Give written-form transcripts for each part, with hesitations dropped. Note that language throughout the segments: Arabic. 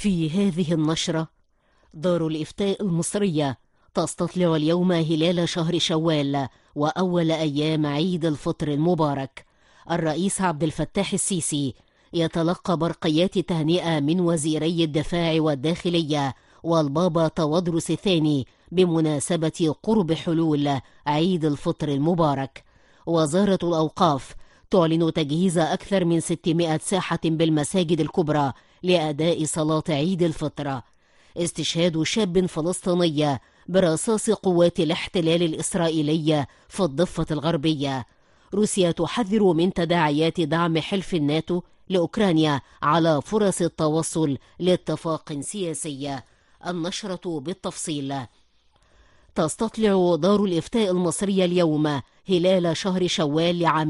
في هذه النشرة، دار الإفتاء المصرية تستطلع اليوم هلال شهر شوال وأول أيام عيد الفطر المبارك. الرئيس عبد الفتاح السيسي يتلقى برقيات تهنئة من وزيري الدفاع والداخلية والبابا تودرس الثاني بمناسبة قرب حلول عيد الفطر المبارك. وزارة الأوقاف تعلن تجهيز أكثر من 600 ساحة بالمساجد الكبرى لأداء صلاة عيد الفطر. استشهاد شاب فلسطيني برصاص قوات الاحتلال الإسرائيلي في الضفة الغربية. روسيا تحذر من تداعيات دعم حلف الناتو لأوكرانيا على فرص التوصل لاتفاق سياسي. النشرة بالتفصيل. تستطلع دار الإفتاء المصرية اليوم هلال شهر شوال لعام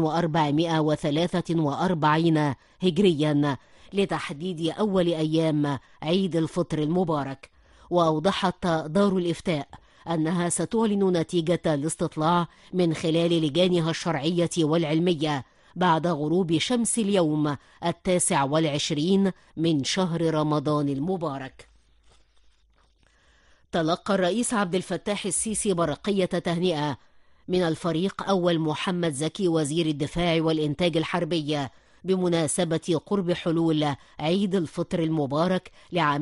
1443 هجريا لتحديد أول أيام عيد الفطر المبارك. وأوضحت دار الإفتاء أنها ستعلن نتيجة الاستطلاع من خلال لجانها الشرعية والعلمية بعد غروب شمس اليوم 29 من شهر رمضان المبارك. تلقى الرئيس عبد الفتاح السيسي برقية تهنئة من الفريق أول محمد زكي وزير الدفاع والإنتاج الحربي بمناسبة قرب حلول عيد الفطر المبارك لعام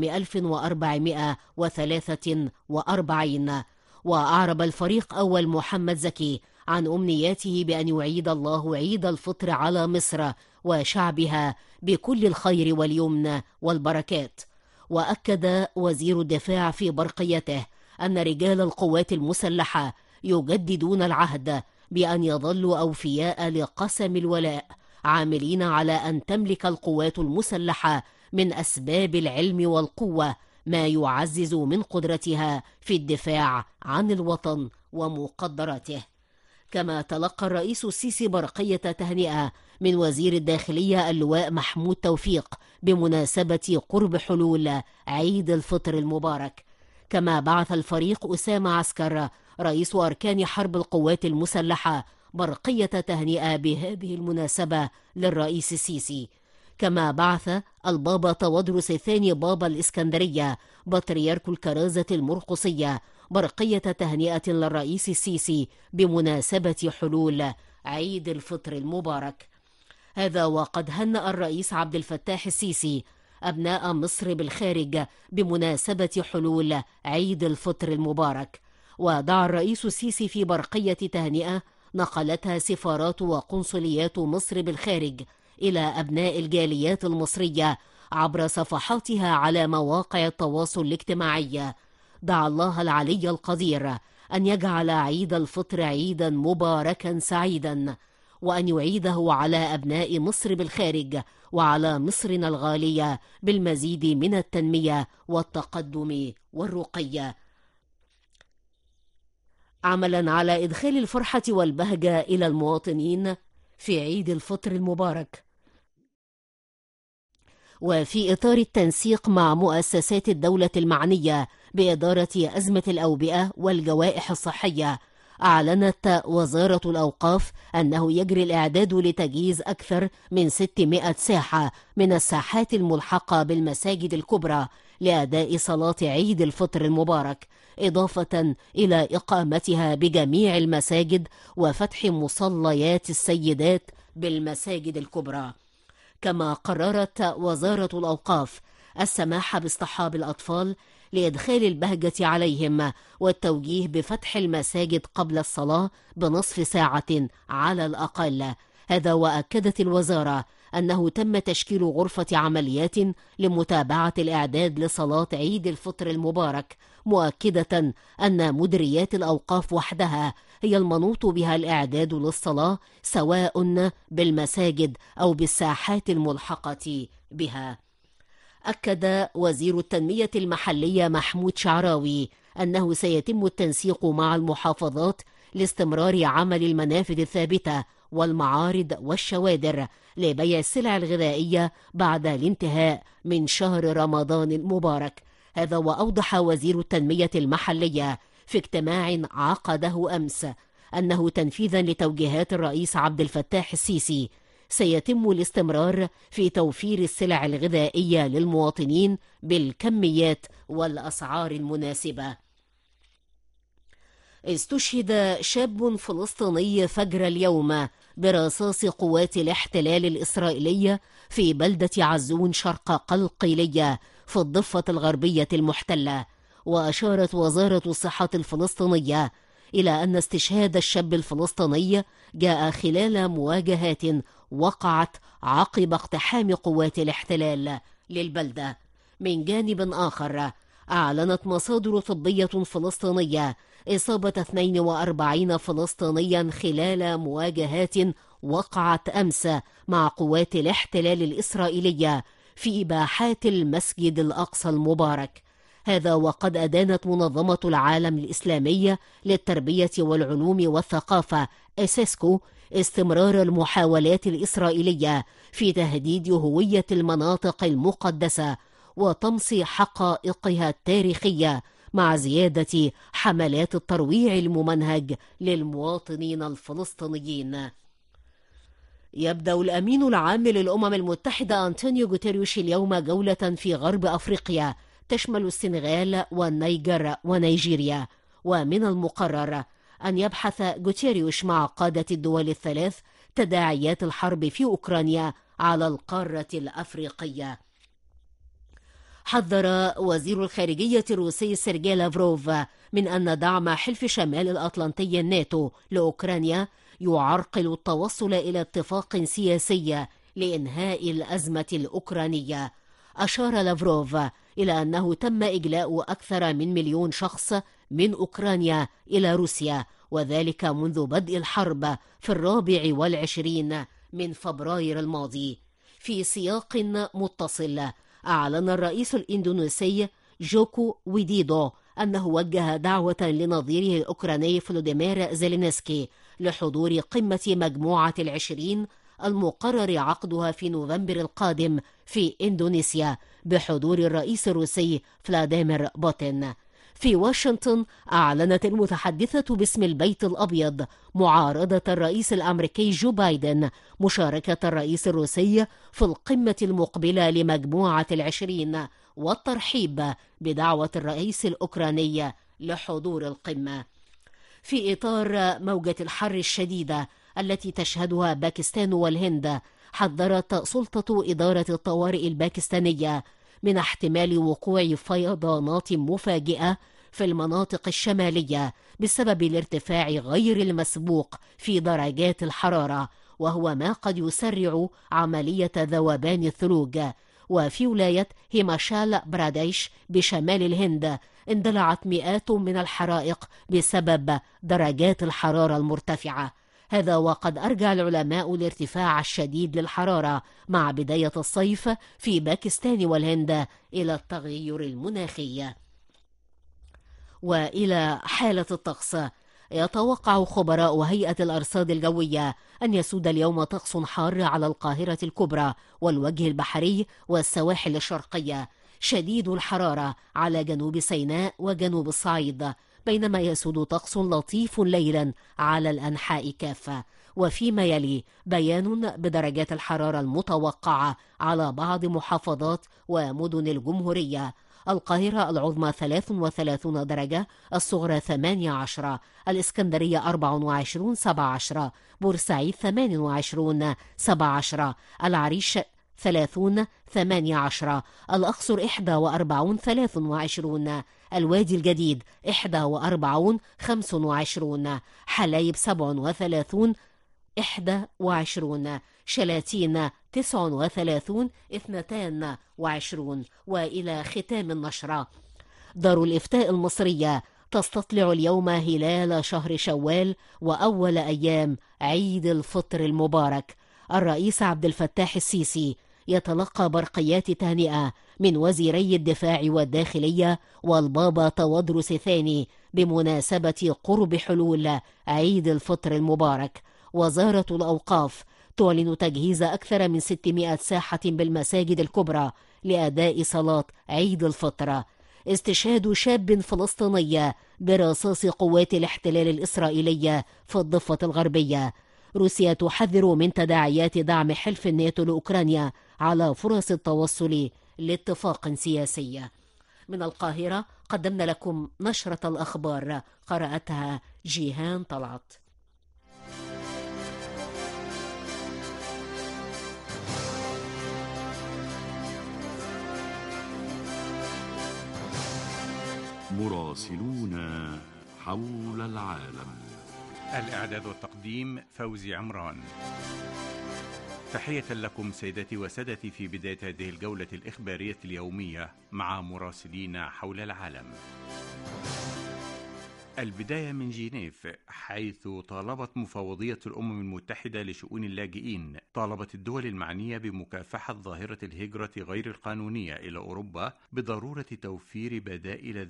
1443. وأعرب الفريق أول محمد زكي عن أمنياته بأن يعيد الله عيد الفطر على مصر وشعبها بكل الخير واليمن والبركات. وأكد وزير الدفاع في برقيته أن رجال القوات المسلحة يجددون العهد بأن يظلوا أوفياء لقسم الولاء، عاملين على أن تملك القوات المسلحة من أسباب العلم والقوة ما يعزز من قدرتها في الدفاع عن الوطن ومقدراته. كما تلقى الرئيس السيسي برقية تهنئة من وزير الداخلية اللواء محمود توفيق بمناسبة قرب حلول عيد الفطر المبارك. كما بعث الفريق أسامة عسكر رئيس أركان حرب القوات المسلحة برقية تهنئة بهذه المناسبة للرئيس السيسي. كما بعث البابا تودرس الثاني بابا الإسكندرية بطريرك الكرازة المرقصية برقية تهنئة للرئيس السيسي بمناسبة حلول عيد الفطر المبارك. هذا وقد هنأ الرئيس عبد الفتاح السيسي أبناء مصر بالخارج بمناسبة حلول عيد الفطر المبارك. ودعا الرئيس السيسي في برقية تهنئة نقلتها سفارات وقنصليات مصر بالخارج إلى أبناء الجاليات المصرية عبر صفحاتها على مواقع التواصل الاجتماعي. دعا الله العلي القدير أن يجعل عيد الفطر عيدا مباركا سعيدا، وأن يعيده على أبناء مصر بالخارج وعلى مصرنا الغالية بالمزيد من التنمية والتقدم والرقي، عملا على إدخال الفرحة والبهجة إلى المواطنين في عيد الفطر المبارك. وفي إطار التنسيق مع مؤسسات الدولة المعنية بإدارة أزمة الأوبئة والجوائح الصحية، أعلنت وزارة الأوقاف أنه يجري الإعداد لتجهيز أكثر من 600 ساحة من الساحات الملحقة بالمساجد الكبرى لأداء صلاة عيد الفطر المبارك، إضافة إلى إقامتها بجميع المساجد وفتح مصليات السيدات بالمساجد الكبرى. كما قررت وزارة الأوقاف السماح باصطحاب الأطفال لإدخال البهجة عليهم والتوجيه بفتح المساجد قبل الصلاة بنصف ساعة على الأقل. هذا وأكدت الوزارة أنه تم تشكيل غرفة عمليات لمتابعة الإعداد لصلاة عيد الفطر المبارك، مؤكدة أن مديريات الأوقاف وحدها هي المنوط بها الإعداد للصلاة سواء بالمساجد أو بالساحات الملحقة بها. أكد وزير التنمية المحلية محمود شعراوي أنه سيتم التنسيق مع المحافظات لاستمرار عمل المنافذ الثابتة والمعارض والشوادر لبيع السلع الغذائية بعد الانتهاء من شهر رمضان المبارك. هذا وأوضح وزير التنمية المحلية في اجتماع عقده أمس أنه تنفيذا لتوجيهات الرئيس عبد الفتاح السيسي سيتم الاستمرار في توفير السلع الغذائية للمواطنين بالكميات والأسعار المناسبة. استشهد شاب فلسطيني فجر اليوم برصاص قوات الاحتلال الإسرائيلية في بلدة عزون شرق قلقيلية في الضفة الغربية المحتلة. وأشارت وزارة الصحة الفلسطينية إلى أن استشهاد الشاب الفلسطيني جاء خلال مواجهات وقعت عقب اقتحام قوات الاحتلال للبلدة. من جانب آخر، أعلنت مصادر طبية فلسطينية إصابة 42 فلسطينيا خلال مواجهات وقعت أمس مع قوات الاحتلال الإسرائيلية في باحات المسجد الأقصى المبارك. هذا وقد أدانت منظمة العالم الإسلامي للتربية والعلوم والثقافة إسيسكو استمرار المحاولات الإسرائيلية في تهديد هوية المناطق المقدسة وطمس حقائقها التاريخية، مع زيادة حملات الترويع الممنهج للمواطنين الفلسطينيين. يبدأ الأمين العام للأمم المتحدة أنطونيو غوتيريوش اليوم جولة في غرب أفريقيا تشمل السنغال والنيجر ونيجيريا، ومن المقرر أن يبحث غوتيريوش مع قادة الدول الثلاث تداعيات الحرب في أوكرانيا على القارة الأفريقية. حذر وزير الخارجية الروسي سيرجي لافروف من أن دعم حلف شمال الأطلنطي الناتو لأوكرانيا يعرقل التوصل إلى اتفاق سياسي لإنهاء الأزمة الأوكرانية. أشار لافروف إلى أنه تم إجلاء أكثر من 1,000,000 شخص من أوكرانيا إلى روسيا، وذلك منذ بدء الحرب في 24 من فبراير الماضي. في سياق متصل، أعلن الرئيس الإندونيسي جوكو ويديدو أنه وجه دعوة لنظيره الأوكراني فلوديمير زيلينسكي لحضور قمة مجموعة ال20 المقرر عقدها في نوفمبر القادم في إندونيسيا بحضور الرئيس الروسي فلاديمير بوتين. في واشنطن، أعلنت المتحدثة باسم البيت الأبيض معارضة الرئيس الأمريكي جو بايدن مشاركة الرئيس الروسي في القمة المقبلة لمجموعة ال20 والترحيب بدعوة الرئيس الأوكراني لحضور القمة. في إطار موجة الحر الشديدة التي تشهدها باكستان والهند، حذرت سلطة إدارة الطوارئ الباكستانية من احتمال وقوع فيضانات مفاجئة في المناطق الشمالية بسبب الارتفاع غير المسبوق في درجات الحرارة، وهو ما قد يسرع عملية ذوبان الثلوج. وفي ولاية هيماشال براديش بشمال الهند اندلعت مئات من الحرائق بسبب درجات الحرارة المرتفعة. هذا وقد أرجع العلماء الارتفاع الشديد للحرارة مع بداية الصيف في باكستان والهند إلى التغير المناخي. وإلى حالة الطقس، يتوقع خبراء هيئة الأرصاد الجوية أن يسود اليوم طقس حار على القاهرة الكبرى والوجه البحري والسواحل الشرقية، شديد الحرارة على جنوب سيناء وجنوب الصعيد، بينما يسود طقس لطيف ليلا على الأنحاء كافة. وفيما يلي بيان بدرجات الحرارة المتوقعة على بعض محافظات ومدن الجمهورية: القاهرة العظمى 33 درجة، الصغرى 18، الإسكندرية 24 17، بورسعيد 28 17، العريش 30 18، الأقصر 41 23، الوادي الجديد 41 25، حلايب 37 21، شلاتين 39 22. وإلى ختام النشرة، دار الإفتاء المصرية تستطلع اليوم هلال شهر شوال وأول أيام عيد الفطر المبارك. الرئيس عبد الفتاح السيسي يتلقى برقيات تهنئة من وزيري الدفاع والداخلية والبابا تودرس الثاني بمناسبة قرب حلول عيد الفطر المبارك. وزارة الأوقاف تعلن تجهيز أكثر من 600 ساحة بالمساجد الكبرى لأداء صلاة عيد الفطر. استشهاد شاب فلسطيني برصاص قوات الاحتلال الإسرائيلية في الضفة الغربية. روسيا تحذر من تداعيات دعم حلف الناتو لأوكرانيا على فرص التوصل لاتفاق سياسي. من القاهرة قدمنا لكم نشرة الأخبار، قرأتها جيهان طلعت. مراسلون حول العالم. الإعداد والتقديم فوزي عمران. تحية لكم سيداتي وسادتي في بداية هذه الجولة الإخبارية اليومية مع مراسلين حول العالم. البداية من جنيف، حيث طالبت مفوضية الأمم المتحدة لشؤون اللاجئين طالبت الدول المعنية بمكافحة ظاهرة الهجرة غير القانونية إلى أوروبا بضرورة توفير بدائل